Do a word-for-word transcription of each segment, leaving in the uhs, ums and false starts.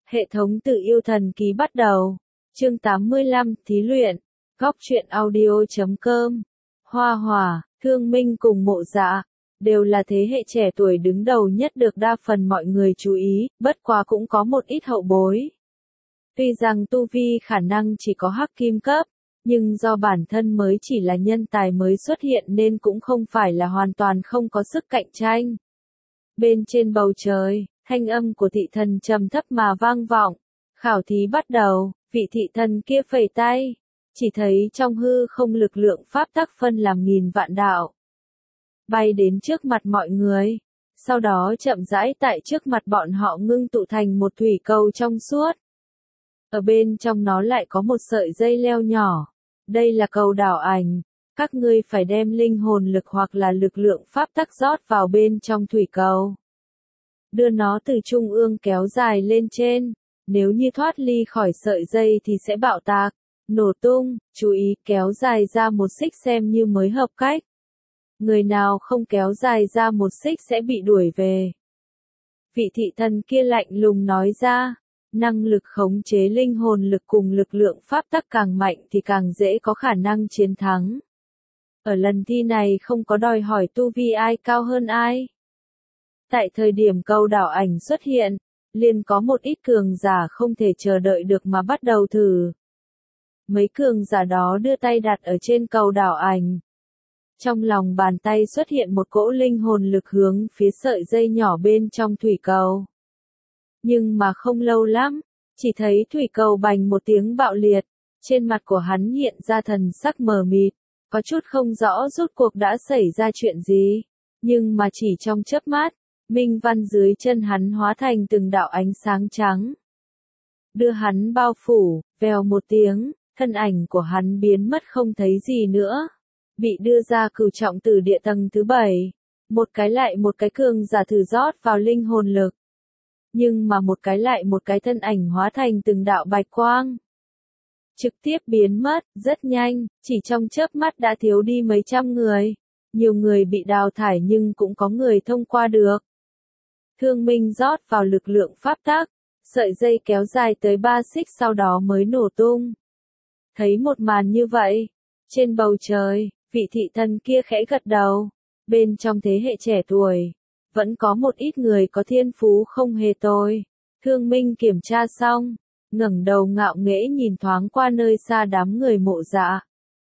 Hệ thống tự yêu thần ký bắt đầu. Chương tám mươi lăm, thí luyện. Góc truyện audio chấm com. Hoa Hòa, Thương Minh cùng Mộ Dạ, đều là thế hệ trẻ tuổi đứng đầu nhất được đa phần mọi người chú ý, bất quá cũng có một ít hậu bối. Tuy rằng tu vi khả năng chỉ có hắc kim cấp, nhưng do bản thân mới chỉ là nhân tài mới xuất hiện nên cũng không phải là hoàn toàn không có sức cạnh tranh. Bên trên bầu trời, thanh âm của thị thần trầm thấp mà vang vọng. Khảo thí bắt đầu, vị thị thần kia phẩy tay, chỉ thấy trong hư không lực lượng pháp tắc phân làm nghìn vạn đạo, bay đến trước mặt mọi người, sau đó chậm rãi tại trước mặt bọn họ ngưng tụ thành một thủy cầu trong suốt. Ở bên trong nó lại có một sợi dây leo nhỏ, đây là cầu đảo ảnh, các ngươi phải đem linh hồn lực hoặc là lực lượng pháp tắc rót vào bên trong thủy cầu. Đưa nó từ trung ương kéo dài lên trên, nếu như thoát ly khỏi sợi dây thì sẽ bạo tạc, nổ tung, chú ý kéo dài ra một xích xem như mới hợp cách. Người nào không kéo dài ra một xích sẽ bị đuổi về. Vị thị thần kia lạnh lùng nói ra, năng lực khống chế linh hồn lực cùng lực lượng pháp tắc càng mạnh thì càng dễ có khả năng chiến thắng. Ở lần thi này không có đòi hỏi tu vi ai cao hơn ai. Tại thời điểm cầu đảo ảnh xuất hiện, liền có một ít cường giả không thể chờ đợi được mà bắt đầu thử. Mấy cường giả đó đưa tay đặt ở trên cầu đảo ảnh. Trong lòng bàn tay xuất hiện một cỗ linh hồn lực hướng phía sợi dây nhỏ bên trong thủy cầu. Nhưng mà không lâu lắm, chỉ thấy thủy cầu bành một tiếng bạo liệt, trên mặt của hắn hiện ra thần sắc mờ mịt, có chút không rõ rốt cuộc đã xảy ra chuyện gì, nhưng mà chỉ trong chớp mắt, minh văn dưới chân hắn hóa thành từng đạo ánh sáng trắng. Đưa hắn bao phủ, vèo một tiếng, thân ảnh của hắn biến mất không thấy gì nữa. Bị đưa ra cửu trọng tử địa tầng thứ bảy. Một cái lại một cái cường giả thử rót vào linh hồn lực. Nhưng mà một cái lại một cái thân ảnh hóa thành từng đạo bạch quang. Trực tiếp biến mất, rất nhanh, chỉ trong chớp mắt đã thiếu đi mấy trăm người. Nhiều người bị đào thải nhưng cũng có người thông qua được. Thương Minh rót vào lực lượng pháp tắc, sợi dây kéo dài tới ba xích sau đó mới nổ tung. Thấy một màn như vậy, trên bầu trời, vị thị thần kia khẽ gật đầu, bên trong thế hệ trẻ tuổi, vẫn có một ít người có thiên phú không hề tồi. Thương Minh kiểm tra xong, ngẩng đầu ngạo nghễ nhìn thoáng qua nơi xa đám người Mộ Dạ.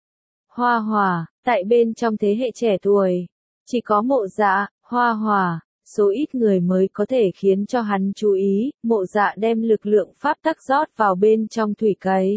Hoa Hòa, tại bên trong thế hệ trẻ tuổi, chỉ có Mộ Dạ, Hoa Hòa, số ít người mới có thể khiến cho hắn chú ý. Mộ Dạ đem lực lượng pháp tắc rót vào bên trong thủy cây.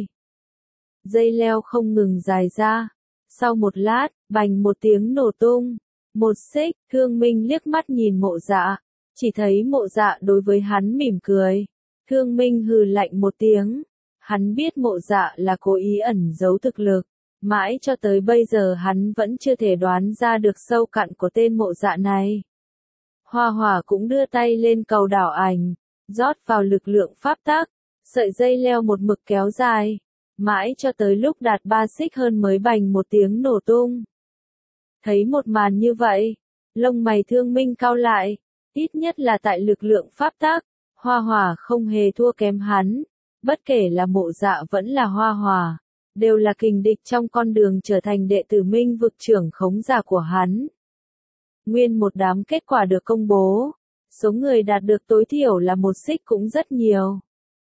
Dây leo không ngừng dài ra. Sau một lát, bành một tiếng nổ tung. Một xích, Thương Minh liếc mắt nhìn Mộ Dạ, chỉ thấy Mộ Dạ đối với hắn mỉm cười. Thương Minh hừ lạnh một tiếng. Hắn biết Mộ Dạ là cố ý ẩn giấu thực lực. Mãi cho tới bây giờ hắn vẫn chưa thể đoán ra được sâu cạn của tên Mộ Dạ này. Hoa Hòa cũng đưa tay lên cầu đảo ảnh, rót vào lực lượng pháp tắc, sợi dây leo một mực kéo dài, mãi cho tới lúc đạt ba xích hơn mới bành một tiếng nổ tung. Thấy một màn như vậy, lông mày Thương Minh cau lại, ít nhất là tại lực lượng pháp tắc, Hoa Hòa không hề thua kém hắn, bất kể là Mộ Dạ vẫn là Hoa Hòa, đều là kình địch trong con đường trở thành đệ tử Minh vực trưởng khống giả của hắn. Nguyên một đám kết quả được công bố, số người đạt được tối thiểu là một xích cũng rất nhiều.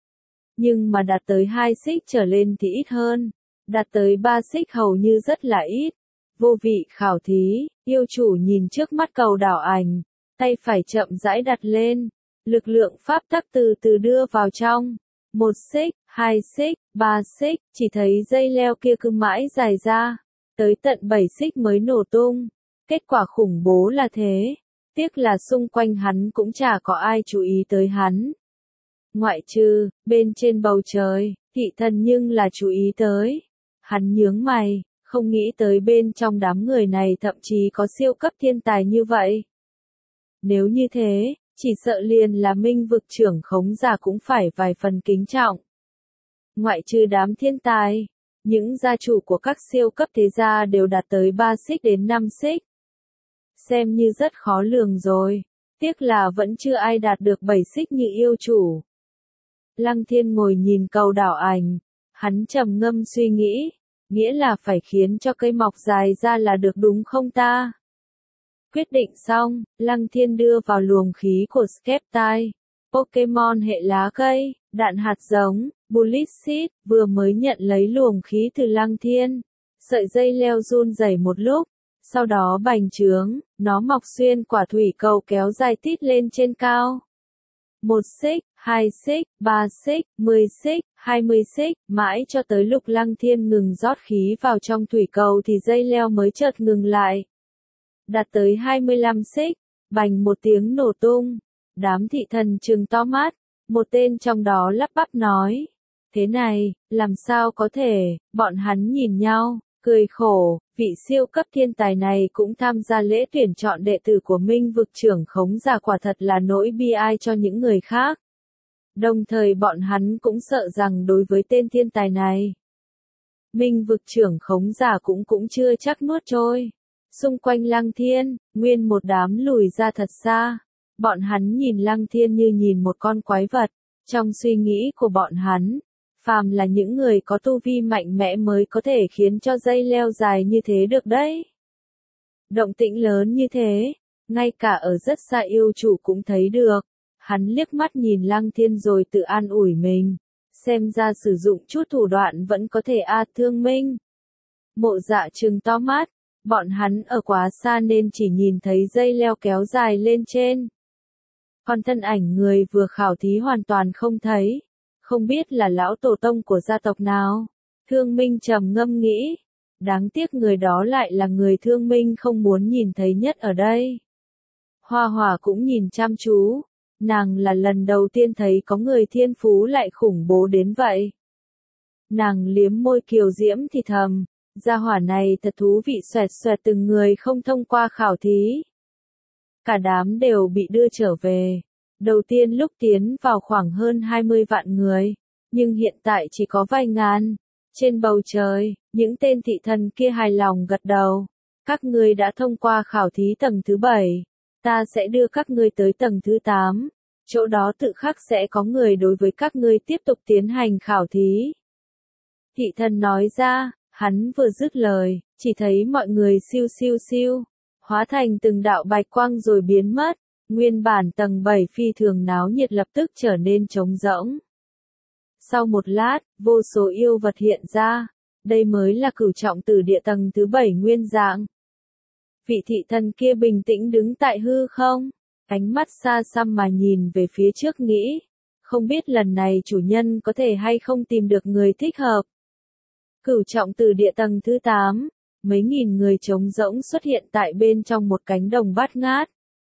Nhưng mà đạt tới hai xích trở lên thì ít hơn, đạt tới ba xích hầu như rất là ít. Vô vị khảo thí, yêu chủ nhìn trước mắt cầu đảo ảnh, tay phải chậm rãi đặt lên, lực lượng pháp tắc từ từ đưa vào trong. Một xích, hai xích, ba xích, chỉ thấy dây leo kia cứ mãi dài ra, tới tận bảy xích mới nổ tung. Kết quả khủng bố là thế, tiếc là xung quanh hắn cũng chả có ai chú ý tới hắn. Ngoại trừ, bên trên bầu trời, thị thần nhưng là chú ý tới. Hắn nhướng mày, không nghĩ tới bên trong đám người này thậm chí có siêu cấp thiên tài như vậy. Nếu như thế, chỉ sợ liền là Minh vực trưởng khống giả cũng phải vài phần kính trọng. Ngoại trừ đám thiên tài, những gia chủ của các siêu cấp thế gia đều đạt tới ba xích đến năm xích. Xem như rất khó lường rồi, tiếc là vẫn chưa ai đạt được bảy xích như yêu chủ. Lăng Thiên ngồi nhìn cầu đảo ảnh, hắn trầm ngâm suy nghĩ, nghĩa là phải khiến cho cây mọc dài ra là được đúng không ta? Quyết định xong, Lăng Thiên đưa vào luồng khí của Skeptile, Pokemon hệ lá cây, đạn hạt giống, Bullshit, vừa mới nhận lấy luồng khí từ Lăng Thiên. Sợi dây leo run rẩy một lúc, sau đó bành trướng, nó mọc xuyên quả thủy cầu kéo dài tít lên trên cao. Một xích, hai xích, ba xích, mười xích, hai mươi xích, mãi cho tới lúc Lăng Thiên ngừng rót khí vào trong thủy cầu thì dây leo mới chợt ngừng lại. Đạt tới hai mươi lăm xích, bành một tiếng nổ tung, đám thị thần trừng to mắt, một tên trong đó lắp bắp nói, thế này, làm sao có thể, bọn hắn nhìn nhau, cười khổ, vị siêu cấp thiên tài này cũng tham gia lễ tuyển chọn đệ tử của Minh vực trưởng khống giả, quả thật là nỗi bi ai cho những người khác. Đồng thời bọn hắn cũng sợ rằng đối với tên thiên tài này, Minh vực trưởng khống giả cũng cũng chưa chắc nuốt trôi. Xung quanh Lăng Thiên, nguyên một đám lùi ra thật xa. Bọn hắn nhìn Lăng Thiên như nhìn một con quái vật. Trong suy nghĩ của bọn hắn, phàm là những người có tu vi mạnh mẽ mới có thể khiến cho dây leo dài như thế được đấy. Động tĩnh lớn như thế, ngay cả ở rất xa yêu chủ cũng thấy được. Hắn liếc mắt nhìn Lăng Thiên rồi tự an ủi mình. Xem ra sử dụng chút thủ đoạn vẫn có thể a thương minh. Mộ Dạ trừng to mắt. Bọn hắn ở quá xa nên chỉ nhìn thấy dây leo kéo dài lên trên. Còn thân ảnh người vừa khảo thí hoàn toàn không thấy. Không biết là lão tổ tông của gia tộc nào. Thương Minh trầm ngâm nghĩ. Đáng tiếc người đó lại là người Thương Minh không muốn nhìn thấy nhất ở đây. Hoa Hỏa cũng nhìn chăm chú. Nàng là lần đầu tiên thấy có người thiên phú lại khủng bố đến vậy. Nàng liếm môi kiều diễm thì thầm. Gia hỏa này thật thú vị, xoẹt xoẹt từng người không thông qua khảo thí. Cả đám đều bị đưa trở về. Đầu tiên lúc tiến vào khoảng hơn hai mươi vạn người, nhưng hiện tại chỉ có vài ngàn. Trên bầu trời, những tên thị thần kia hài lòng gật đầu. Các ngươi đã thông qua khảo thí tầng thứ bảy. Ta sẽ đưa các ngươi tới tầng thứ tám. Chỗ đó tự khắc sẽ có người đối với các ngươi tiếp tục tiến hành khảo thí. Thị thần nói ra. Hắn vừa dứt lời, chỉ thấy mọi người siêu siêu siêu, hóa thành từng đạo bạch quang rồi biến mất, nguyên bản tầng bảy phi thường náo nhiệt lập tức trở nên trống rỗng. Sau một lát, vô số yêu vật hiện ra, đây mới là cửu trọng tử địa tầng thứ bảy nguyên dạng. Vị thị thần kia bình tĩnh đứng tại hư không, ánh mắt xa xăm mà nhìn về phía trước nghĩ, không biết lần này chủ nhân có thể hay không tìm được người thích hợp. Cửu trọng tử địa tầng thứ tám, mấy nghìn người trống rỗng xuất hiện tại bên trong một cánh đồng bát ngát.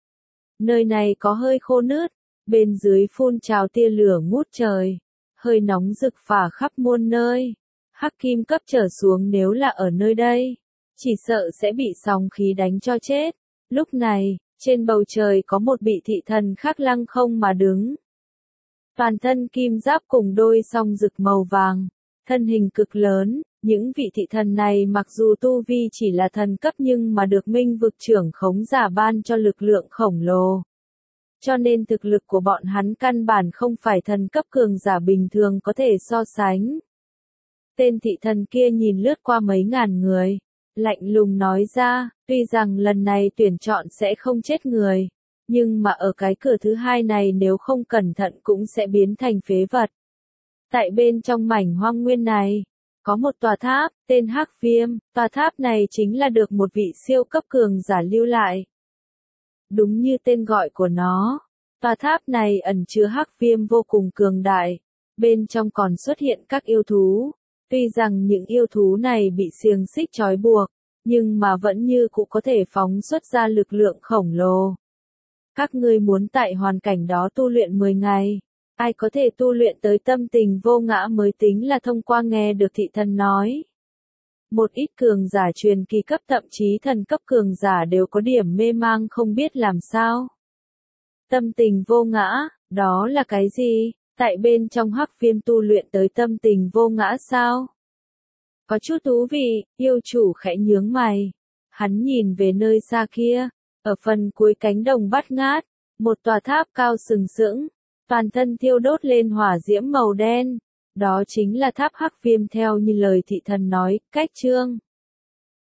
Nơi này có hơi khô nứt, bên dưới phun trào tia lửa ngút trời, hơi nóng rực phả khắp muôn nơi. Hắc kim cấp trở xuống nếu là ở nơi đây, chỉ sợ sẽ bị sóng khí đánh cho chết. Lúc này, trên bầu trời có một vị thị thần khác lăng không mà đứng. Toàn thân kim giáp cùng đôi song rực màu vàng. Thân hình cực lớn, những vị thị thần này mặc dù tu vi chỉ là thần cấp nhưng mà được Minh vực trưởng khống giả ban cho lực lượng khổng lồ. Cho nên thực lực của bọn hắn căn bản không phải thần cấp cường giả bình thường có thể so sánh. Tên thị thần kia nhìn lướt qua mấy ngàn người, lạnh lùng nói ra, tuy rằng lần này tuyển chọn sẽ không chết người, nhưng mà ở cái cửa thứ hai này nếu không cẩn thận cũng sẽ biến thành phế vật. Tại bên trong mảnh hoang nguyên này, có một tòa tháp, tên Hắc Viêm, tòa tháp này chính là được một vị siêu cấp cường giả lưu lại. Đúng như tên gọi của nó, tòa tháp này ẩn chứa Hắc Viêm vô cùng cường đại, bên trong còn xuất hiện các yêu thú. Tuy rằng những yêu thú này bị xiềng xích trói buộc, nhưng mà vẫn như cũng có thể phóng xuất ra lực lượng khổng lồ. Các ngươi muốn tại hoàn cảnh đó tu luyện mười ngày. Ai có thể tu luyện tới tâm tình vô ngã mới tính là thông qua nghe được thị thần nói. Một ít cường giả truyền kỳ cấp thậm chí thần cấp cường giả đều có điểm mê mang không biết làm sao. Tâm tình vô ngã, đó là cái gì? Tại bên trong Hắc Viêm tu luyện tới tâm tình vô ngã sao? Có chút thú vị, yêu chủ khẽ nhướng mày. Hắn nhìn về nơi xa kia, ở phần cuối cánh đồng bát ngát, một tòa tháp cao sừng sững. toàn thân thiêu đốt lên hỏa diễm màu đen. Đó chính là tháp Hắc Viêm theo như lời thị thần nói, cách chương